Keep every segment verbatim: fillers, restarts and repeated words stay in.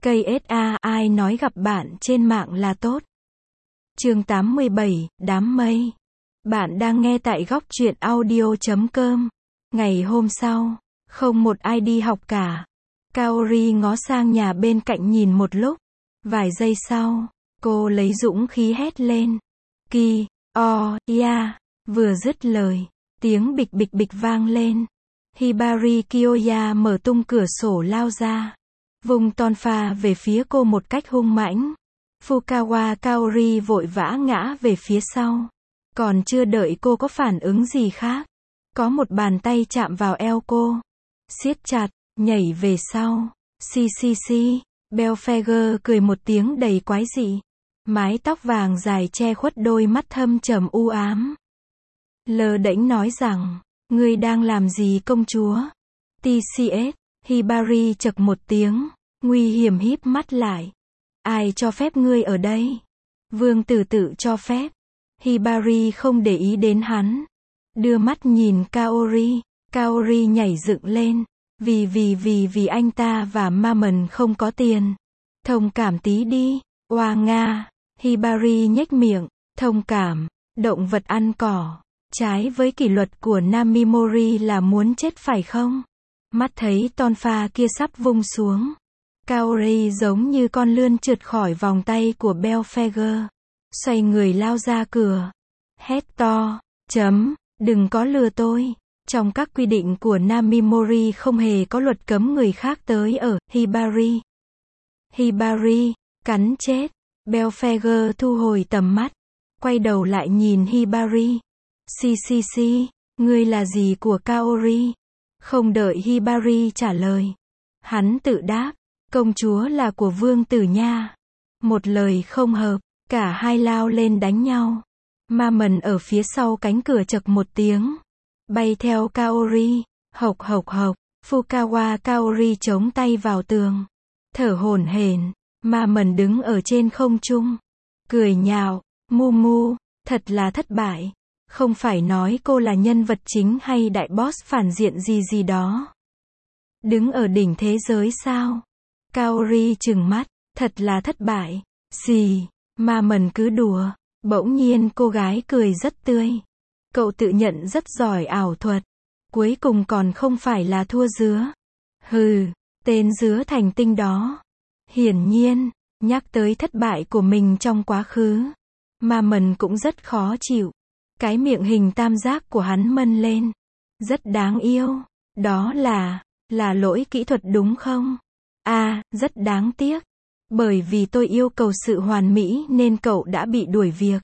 ca ét a, ai nói gặp bạn trên mạng là tốt. Chương tám mươi bảy, đám mây. Bạn đang nghe tại góc truyện audio chấm com. Ngày hôm sau, không một ai đi học cả. Kaori ngó sang nhà bên cạnh nhìn một lúc. Vài giây sau, cô lấy dũng khí hét lên. Ki, o, ya. Vừa dứt lời, tiếng bịch bịch bịch vang lên. Hibari Kyoya mở tung cửa sổ lao ra, vung tonfa về phía cô một cách hung mãnh. Fukawa Kaori vội vã ngã về phía sau. Còn chưa đợi cô có phản ứng gì khác, có một bàn tay chạm vào eo cô, siết chặt, nhảy về sau. Xì xì xì, Belphegor cười một tiếng đầy quái dị. Mái tóc vàng dài che khuất đôi mắt thâm trầm u ám. Lơ đễnh nói rằng, ngươi đang làm gì công chúa? tê xê ét, Hibari chậc một tiếng, nguy hiểm híp mắt lại. Ai cho phép ngươi ở đây? Vương tử tự cho phép. Hibari không để ý đến hắn. Đưa mắt nhìn Kaori, Kaori nhảy dựng lên. Vì vì vì vì anh ta và Mammon không có tiền. Thông cảm tí đi, oa nga. Hibari nhếch miệng, thông cảm, động vật ăn cỏ. Trái với kỷ luật của Namimori là muốn chết phải không? Mắt thấy tonfa kia sắp vung xuống. Kaori giống như con lươn trượt khỏi vòng tay của Belphegor. Xoay người lao ra cửa. Hét to, chấm, đừng có lừa tôi. Trong các quy định của Namimori không hề có luật cấm người khác tới ở Hibari. Hibari, cắn chết. Belphegor thu hồi tầm mắt. Quay đầu lại nhìn Hibari. Xì xì xì, ngươi là gì của Kaori? Không đợi Hibari trả lời, hắn tự đáp, công chúa là của vương tử nha. Một lời không hợp, cả hai lao lên đánh nhau. Mammon ở phía sau cánh cửa chậc một tiếng, bay theo Kaori, hộc hộc hộc. Fukawa Kaori chống tay vào tường, thở hổn hển. Mammon đứng ở trên không trung, cười nhạo, mu mu, thật là thất bại. Không phải nói cô là nhân vật chính hay đại boss phản diện gì gì đó. Đứng ở đỉnh thế giới sao? Kaori trừng mắt, thật là thất bại. Xì, Mammon cứ đùa. Bỗng nhiên cô gái cười rất tươi. Cậu tự nhận rất giỏi ảo thuật. Cuối cùng còn không phải là thua dứa. Hừ, tên dứa thành tinh đó. Hiển nhiên, nhắc tới thất bại của mình trong quá khứ, Mammon cũng rất khó chịu. Cái miệng hình tam giác của hắn mân lên. Rất đáng yêu. Đó là, là lỗi kỹ thuật đúng không? À, rất đáng tiếc. Bởi vì tôi yêu cầu sự hoàn mỹ nên cậu đã bị đuổi việc.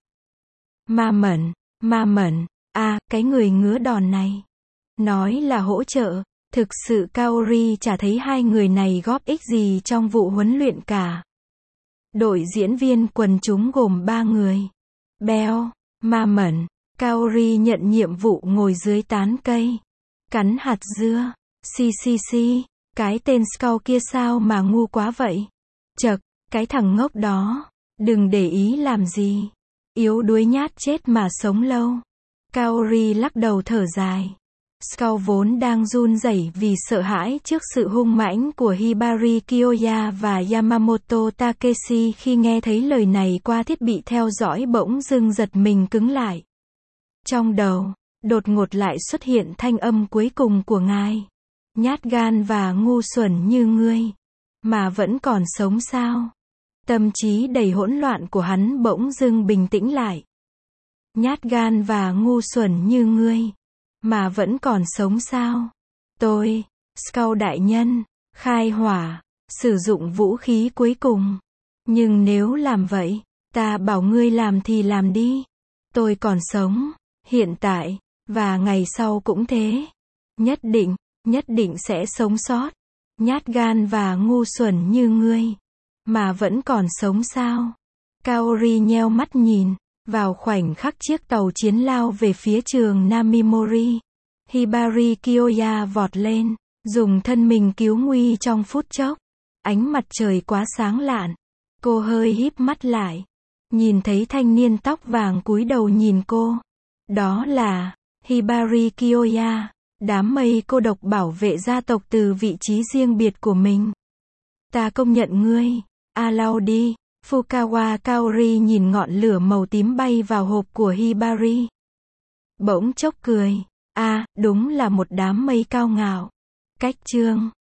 Mammon, Mammon, à, cái người ngứa đòn này. Nói là hỗ trợ, thực sự Kaori chả thấy hai người này góp ích gì trong vụ huấn luyện cả. Đội diễn viên quần chúng gồm ba người. Bell, Mammon, Kaori nhận nhiệm vụ ngồi dưới tán cây, cắn hạt dưa. Xì xì xì, cái tên Skull kia sao mà ngu quá vậy? Chậc, cái thằng ngốc đó, đừng để ý làm gì. Yếu đuối nhát chết mà sống lâu. Kaori lắc đầu thở dài. Skull vốn đang run rẩy vì sợ hãi trước sự hung mãnh của Hibari Kyoya và Yamamoto Takeshi khi nghe thấy lời này qua thiết bị theo dõi bỗng dưng giật mình cứng lại. Trong đầu, đột ngột lại xuất hiện thanh âm cuối cùng của ngài. Nhát gan và ngu xuẩn như ngươi, mà vẫn còn sống sao? Tâm trí đầy hỗn loạn của hắn bỗng dưng bình tĩnh lại. Nhát gan và ngu xuẩn như ngươi, mà vẫn còn sống sao? Tôi, Skull đại nhân, khai hỏa, sử dụng vũ khí cuối cùng. Nhưng nếu làm vậy, ta bảo ngươi làm thì làm đi. Tôi còn sống. Hiện tại, và ngày sau cũng thế. Nhất định, nhất định sẽ sống sót. Nhát gan và ngu xuẩn như ngươi, mà vẫn còn sống sao? Kaori nheo mắt nhìn, vào khoảnh khắc chiếc tàu chiến lao về phía trường Namimori. Hibari Kyoya vọt lên, dùng thân mình cứu nguy trong phút chốc. Ánh mặt trời quá sáng lạn. Cô hơi híp mắt lại, nhìn thấy thanh niên tóc vàng cúi đầu nhìn cô. Đó là Hibari Kyoya, đám mây cô độc bảo vệ gia tộc từ vị trí riêng biệt của mình. Ta công nhận ngươi. A lau đi. Fukawa Kaori nhìn ngọn lửa màu tím bay vào hộp của Hibari. Bỗng chốc cười. A, đúng là một đám mây cao ngạo. Cách chương